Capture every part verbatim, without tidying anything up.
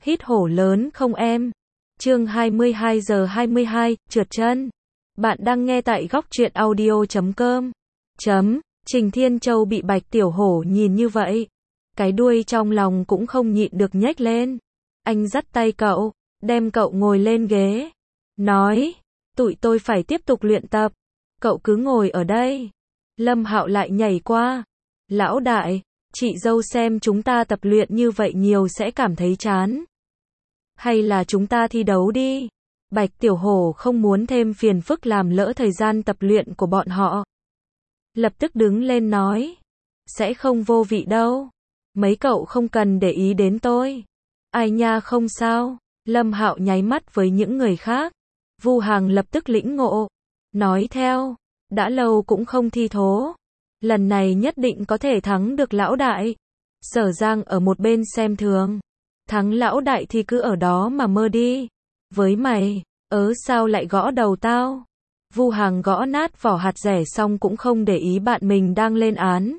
Hít hổ lớn không em? Chương hai mươi hai giờ hai mươi hai, trượt chân. Bạn đang nghe tại góc truyện audio chấm com. Chấm, Trình Thiên Châu bị Bạch Tiểu Hổ nhìn như vậy. Cái đuôi trong lòng cũng không nhịn được nhếch lên. Anh dắt tay cậu, đem cậu ngồi lên ghế. Nói, tụi tôi phải tiếp tục luyện tập. Cậu cứ ngồi ở đây. Lâm Hạo lại nhảy qua. Lão đại, chị dâu xem chúng ta tập luyện như vậy nhiều sẽ cảm thấy chán. Hay là chúng ta thi đấu đi. Bạch Tiểu Hổ không muốn thêm phiền phức làm lỡ thời gian tập luyện của bọn họ. Lập tức đứng lên nói. Sẽ không vô vị đâu. Mấy cậu không cần để ý đến tôi. Ai nha không sao. Lâm Hạo nháy mắt với những người khác. Vu Hằng lập tức lĩnh ngộ. Nói theo. Đã lâu cũng không thi thố. Lần này nhất định có thể thắng được lão đại. Sở Giang ở một bên xem thường. Thắng lão đại thì cứ ở đó mà mơ đi. Với mày, ớ sao lại gõ đầu tao? Vu Hằng gõ nát vỏ hạt dẻ xong cũng không để ý bạn mình đang lên án.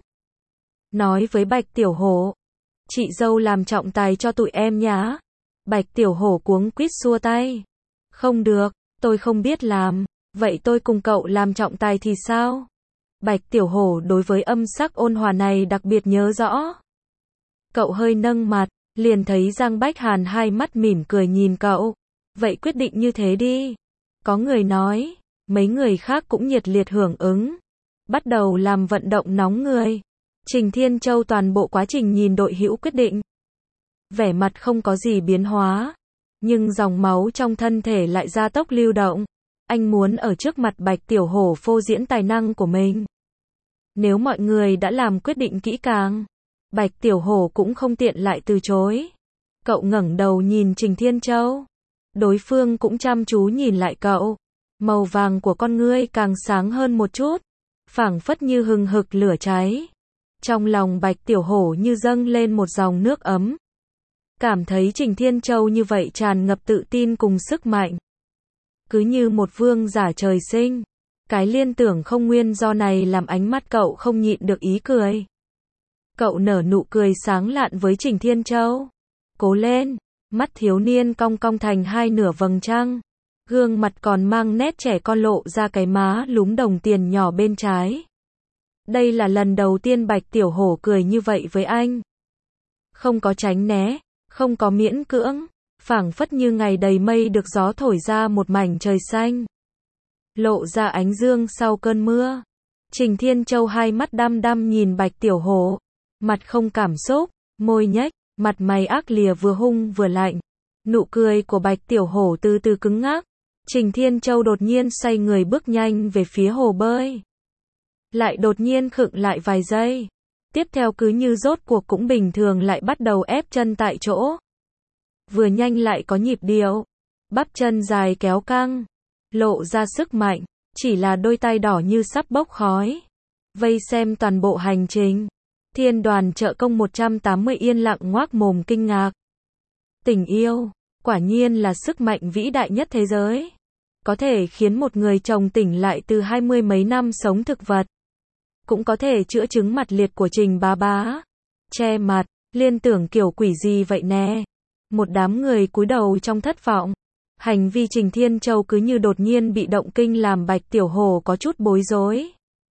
Nói với Bạch Tiểu Hổ. Chị dâu làm trọng tài cho tụi em nhá. Bạch Tiểu Hổ cuống quýt xua tay. Không được, tôi không biết làm. Vậy tôi cùng cậu làm trọng tài thì sao? Bạch Tiểu Hổ đối với âm sắc ôn hòa này đặc biệt nhớ rõ. Cậu hơi nâng mặt, liền thấy Giang Bách Hàn hai mắt mỉm cười nhìn cậu. Vậy quyết định như thế đi. Có người nói, mấy người khác cũng nhiệt liệt hưởng ứng. Bắt đầu làm vận động nóng người. Trình Thiên Châu toàn bộ quá trình nhìn đội hữu quyết định. Vẻ mặt không có gì biến hóa. Nhưng dòng máu trong thân thể lại gia tốc lưu động. Anh muốn ở trước mặt Bạch Tiểu Hổ phô diễn tài năng của mình. Nếu mọi người đã làm quyết định kỹ càng, Bạch Tiểu Hổ cũng không tiện lại từ chối. Cậu ngẩng đầu nhìn Trình Thiên Châu. Đối phương cũng chăm chú nhìn lại cậu. Màu vàng của con ngươi càng sáng hơn một chút. Phảng phất như hừng hực lửa cháy. Trong lòng Bạch Tiểu Hổ như dâng lên một dòng nước ấm. Cảm thấy Trình Thiên Châu như vậy tràn ngập tự tin cùng sức mạnh. Cứ như một vương giả trời sinh. Cái liên tưởng không nguyên do này làm ánh mắt cậu không nhịn được ý cười. Cậu nở nụ cười sáng lạn với Trình Thiên Châu. Cố lên. Mắt thiếu niên cong cong thành hai nửa vầng trăng. Gương mặt còn mang nét trẻ con lộ ra cái má lúm đồng tiền nhỏ bên trái. Đây là lần đầu tiên Bạch Tiểu Hổ cười như vậy với anh. Không có tránh né, không có miễn cưỡng, phảng phất như ngày đầy mây được gió thổi ra một mảnh trời xanh. Lộ ra ánh dương sau cơn mưa. Trình Thiên Châu hai mắt đăm đăm nhìn Bạch Tiểu Hổ. Mặt không cảm xúc, môi nhếch, mặt mày ác lìa vừa hung vừa lạnh. Nụ cười của Bạch Tiểu Hổ từ từ cứng ngắc. Trình Thiên Châu đột nhiên xoay người bước nhanh về phía hồ bơi. Lại đột nhiên khựng lại vài giây. Tiếp theo cứ như rốt cuộc cũng bình thường lại bắt đầu ép chân tại chỗ. Vừa nhanh lại có nhịp điệu. Bắp chân dài kéo căng. Lộ ra sức mạnh. Chỉ là đôi tay đỏ như sắp bốc khói. Vây xem toàn bộ hành trình. Thiên đoàn trợ công một trăm tám mươi yên lặng ngoác mồm kinh ngạc. Tình yêu, quả nhiên là sức mạnh vĩ đại nhất thế giới. Có thể khiến một người chồng tỉnh lại từ hai mươi mấy năm sống thực vật. Cũng có thể chữa chứng mặt liệt của Trình bá bá. Che mặt, liên tưởng kiểu quỷ gì vậy nè. Một đám người cúi đầu trong thất vọng. Hành vi Trình Thiên Châu cứ như đột nhiên bị động kinh làm Bạch Tiểu Hổ có chút bối rối.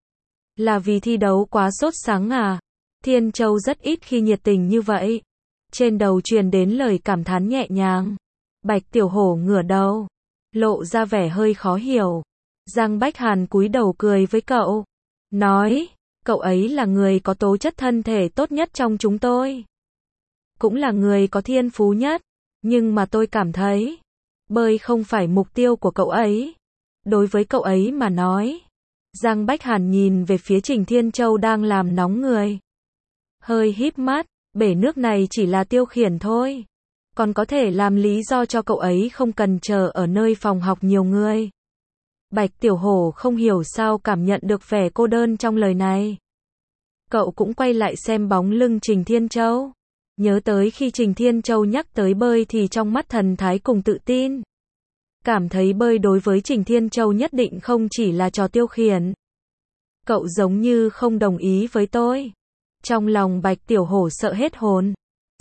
Là vì thi đấu quá sốt sắng à? Thiên Châu rất ít khi nhiệt tình như vậy. Trên đầu truyền đến lời cảm thán nhẹ nhàng. Bạch Tiểu Hổ ngửa đầu. Lộ ra vẻ hơi khó hiểu. Giang Bách Hàn cúi đầu cười với cậu. Nói, cậu ấy là người có tố chất thân thể tốt nhất trong chúng tôi. Cũng là người có thiên phú nhất. Nhưng mà tôi cảm thấy, bơi không phải mục tiêu của cậu ấy. Đối với cậu ấy mà nói. Giang Bách Hàn nhìn về phía Trình Thiên Châu đang làm nóng người. Hơi híp mắt, bể nước này chỉ là tiêu khiển thôi. Còn có thể làm lý do cho cậu ấy không cần chờ ở nơi phòng học nhiều người. Bạch Tiểu Hổ không hiểu sao cảm nhận được vẻ cô đơn trong lời này. Cậu cũng quay lại xem bóng lưng Trình Thiên Châu. Nhớ tới khi Trình Thiên Châu nhắc tới bơi thì trong mắt thần thái cùng tự tin. Cảm thấy bơi đối với Trình Thiên Châu nhất định không chỉ là trò tiêu khiển. Cậu giống như không đồng ý với tôi. Trong lòng Bạch Tiểu Hổ sợ hết hồn.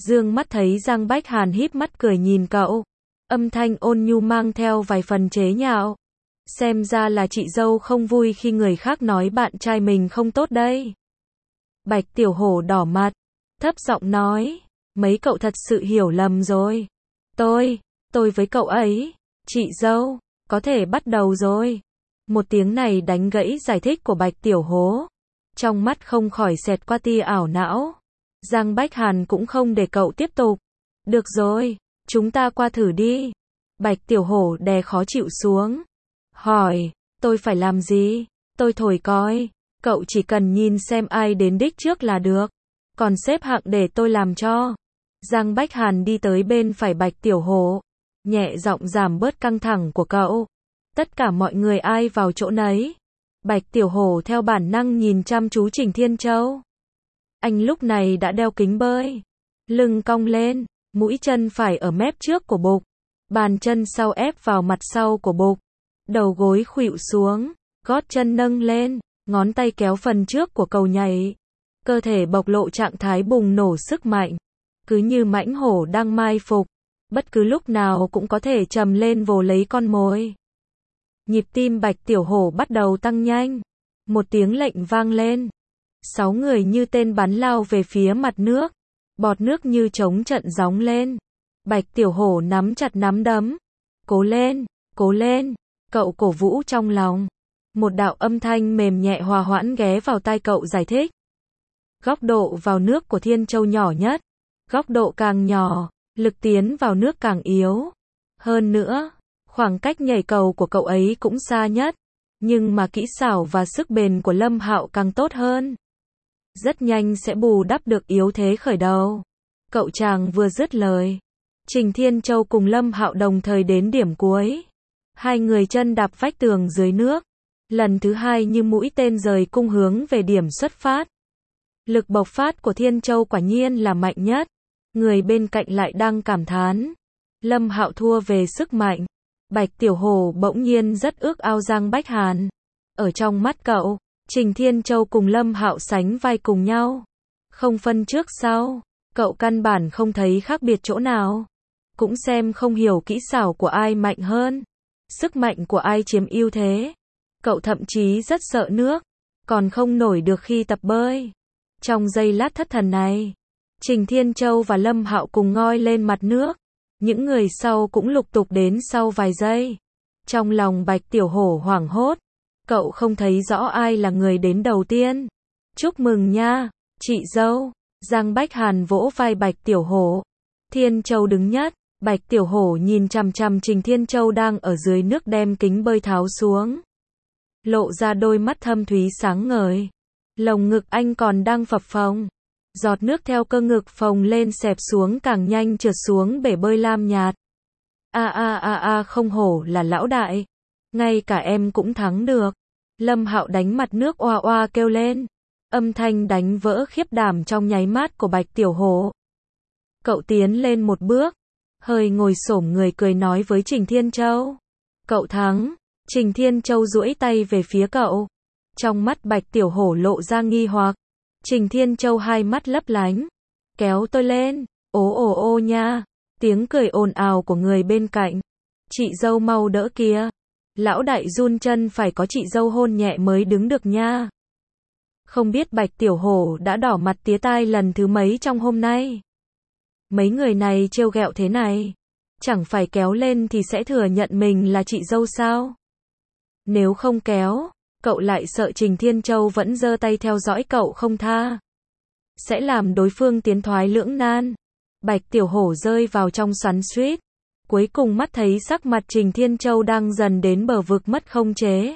Dương mắt thấy Giang Bách Hàn híp mắt cười nhìn cậu. Âm thanh ôn nhu mang theo vài phần chế nhạo. Xem ra là chị dâu không vui khi người khác nói bạn trai mình không tốt đây. Bạch Tiểu Hổ đỏ mặt, thấp giọng nói, mấy cậu thật sự hiểu lầm rồi. Tôi, tôi với cậu ấy, chị dâu, có thể bắt đầu rồi. Một tiếng này đánh gãy giải thích của Bạch Tiểu Hổ. Trong mắt không khỏi xẹt qua tia ảo não. Giang Bách Hàn cũng không để cậu tiếp tục. Được rồi, chúng ta qua thử đi. Bạch Tiểu Hổ đè khó chịu xuống. Hỏi, tôi phải làm gì? Tôi thổi còi. Cậu chỉ cần nhìn xem ai đến đích trước là được. Còn xếp hạng để tôi làm cho. Giang Bách Hàn đi tới bên phải Bạch Tiểu Hổ. Nhẹ giọng giảm bớt căng thẳng của cậu. Tất cả mọi người ai vào chỗ nấy. Bạch Tiểu Hổ theo bản năng nhìn chăm chú Trình Thiên Châu. Anh lúc này đã đeo kính bơi. Lưng cong lên, mũi chân phải ở mép trước của bục. Bàn chân sau ép vào mặt sau của bục. Đầu gối khuỵu xuống, gót chân nâng lên, ngón tay kéo phần trước của cầu nhảy. Cơ thể bộc lộ trạng thái bùng nổ sức mạnh. Cứ như mãnh hổ đang mai phục. Bất cứ lúc nào cũng có thể trầm lên vồ lấy con mồi. Nhịp tim Bạch Tiểu Hổ bắt đầu tăng nhanh. Một tiếng lệnh vang lên. Sáu người như tên bắn lao về phía mặt nước. Bọt nước như trống trận gióng lên. Bạch Tiểu Hổ nắm chặt nắm đấm. Cố lên, cố lên. Cậu cổ vũ trong lòng. Một đạo âm thanh mềm nhẹ hòa hoãn ghé vào tai cậu giải thích. Góc độ vào nước của Thiên Châu nhỏ nhất. Góc độ càng nhỏ, lực tiến vào nước càng yếu. Hơn nữa, khoảng cách nhảy cầu của cậu ấy cũng xa nhất. Nhưng mà kỹ xảo và sức bền của Lâm Hạo càng tốt hơn. Rất nhanh sẽ bù đắp được yếu thế khởi đầu. Cậu chàng vừa dứt lời. Trình Thiên Châu cùng Lâm Hạo đồng thời đến điểm cuối. Hai người chân đạp vách tường dưới nước. Lần thứ hai như mũi tên rời cung hướng về điểm xuất phát. Lực bộc phát của Thiên Châu quả nhiên là mạnh nhất. Người bên cạnh lại đang cảm thán. Lâm Hạo thua về sức mạnh. Bạch Tiểu Hổ bỗng nhiên rất ước ao Giang Bách Hàn. Ở trong mắt cậu, Trình Thiên Châu cùng Lâm Hạo sánh vai cùng nhau. Không phân trước sau, cậu căn bản không thấy khác biệt chỗ nào. Cũng xem không hiểu kỹ xảo của ai mạnh hơn. Sức mạnh của ai chiếm ưu thế. Cậu thậm chí rất sợ nước. Còn không nổi được khi tập bơi. Trong giây lát thất thần này, Trình Thiên Châu và Lâm Hạo cùng ngoi lên mặt nước. Những người sau cũng lục tục đến sau vài giây. Trong lòng Bạch Tiểu Hổ hoảng hốt. Cậu không thấy rõ ai là người đến đầu tiên. Chúc mừng nha, chị dâu. Giang Bách Hàn vỗ vai Bạch Tiểu Hổ. Thiên Châu đứng nhất. Bạch Tiểu Hổ nhìn chằm chằm Trình Thiên Châu đang ở dưới nước đem kính bơi tháo xuống. Lộ ra đôi mắt thâm thúy sáng ngời. Lồng ngực anh còn đang phập phồng. Giọt nước theo cơ ngực phồng lên xẹp xuống càng nhanh trượt xuống bể bơi lam nhạt. A a a a không hổ là lão đại. Ngay cả em cũng thắng được. Lâm Hạo đánh mặt nước oa oa kêu lên. Âm thanh đánh vỡ khiếp đảm trong nháy mắt của Bạch Tiểu Hổ. Cậu tiến lên một bước. Hơi ngồi xổm người cười nói với Trình Thiên Châu. Cậu thắng. Trình Thiên Châu duỗi tay về phía cậu. Trong mắt Bạch Tiểu Hổ lộ ra nghi hoặc. Trình Thiên Châu hai mắt lấp lánh. Kéo tôi lên. Ố ồ ô nha. Tiếng cười ồn ào của người bên cạnh. Chị dâu mau đỡ kìa. Lão đại run chân phải có chị dâu hôn nhẹ mới đứng được nha. Không biết Bạch Tiểu Hổ đã đỏ mặt tía tai lần thứ mấy trong hôm nay. Mấy người này trêu ghẹo thế này. Chẳng phải kéo lên thì sẽ thừa nhận mình là chị dâu sao? Nếu không kéo, cậu lại sợ Trình Thiên Châu vẫn giơ tay theo dõi cậu không tha. Sẽ làm đối phương tiến thoái lưỡng nan. Bạch Tiểu Hổ rơi vào xoắn xuýt. Cuối cùng mắt thấy sắc mặt Trình Thiên Châu đang dần đến bờ vực mất khống chế.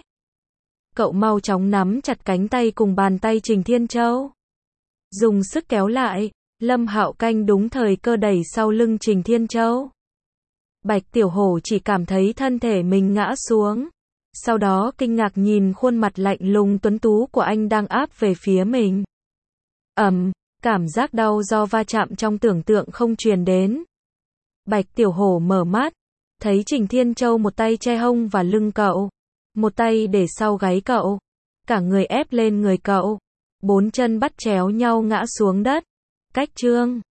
Cậu mau chóng nắm chặt cánh tay cùng bàn tay Trình Thiên Châu. Dùng sức kéo lại. Lâm Hạo canh đúng thời cơ đẩy sau lưng Trình Thiên Châu. Bạch Tiểu Hổ chỉ cảm thấy thân thể mình ngã xuống. Sau đó kinh ngạc nhìn khuôn mặt lạnh lùng tuấn tú của anh đang áp về phía mình. Ầm, cảm giác đau do va chạm trong tưởng tượng không truyền đến. Bạch Tiểu Hổ mở mắt, thấy Trình Thiên Châu một tay che hông và lưng cậu, một tay để sau gáy cậu, cả người ép lên người cậu, bốn chân bắt chéo nhau ngã xuống đất. Cách chương